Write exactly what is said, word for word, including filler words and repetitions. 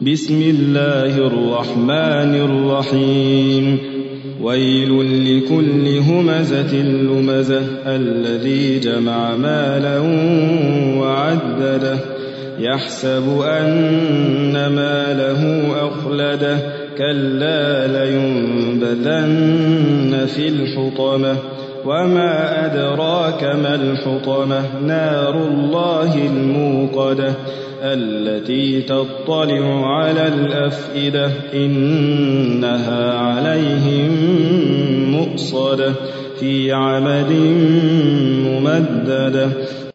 بسم الله الرحمن الرحيم ويل لكل همزة لمزة الذي جمع مالا وعدده يحسب أن ماله أخلده كلا لينبذن في الحطمة وما أدراك ما الحطمة نار الله الموقدة التي تطلع على الأفئدة إنها عليهم مؤصدة في عمد ممددة.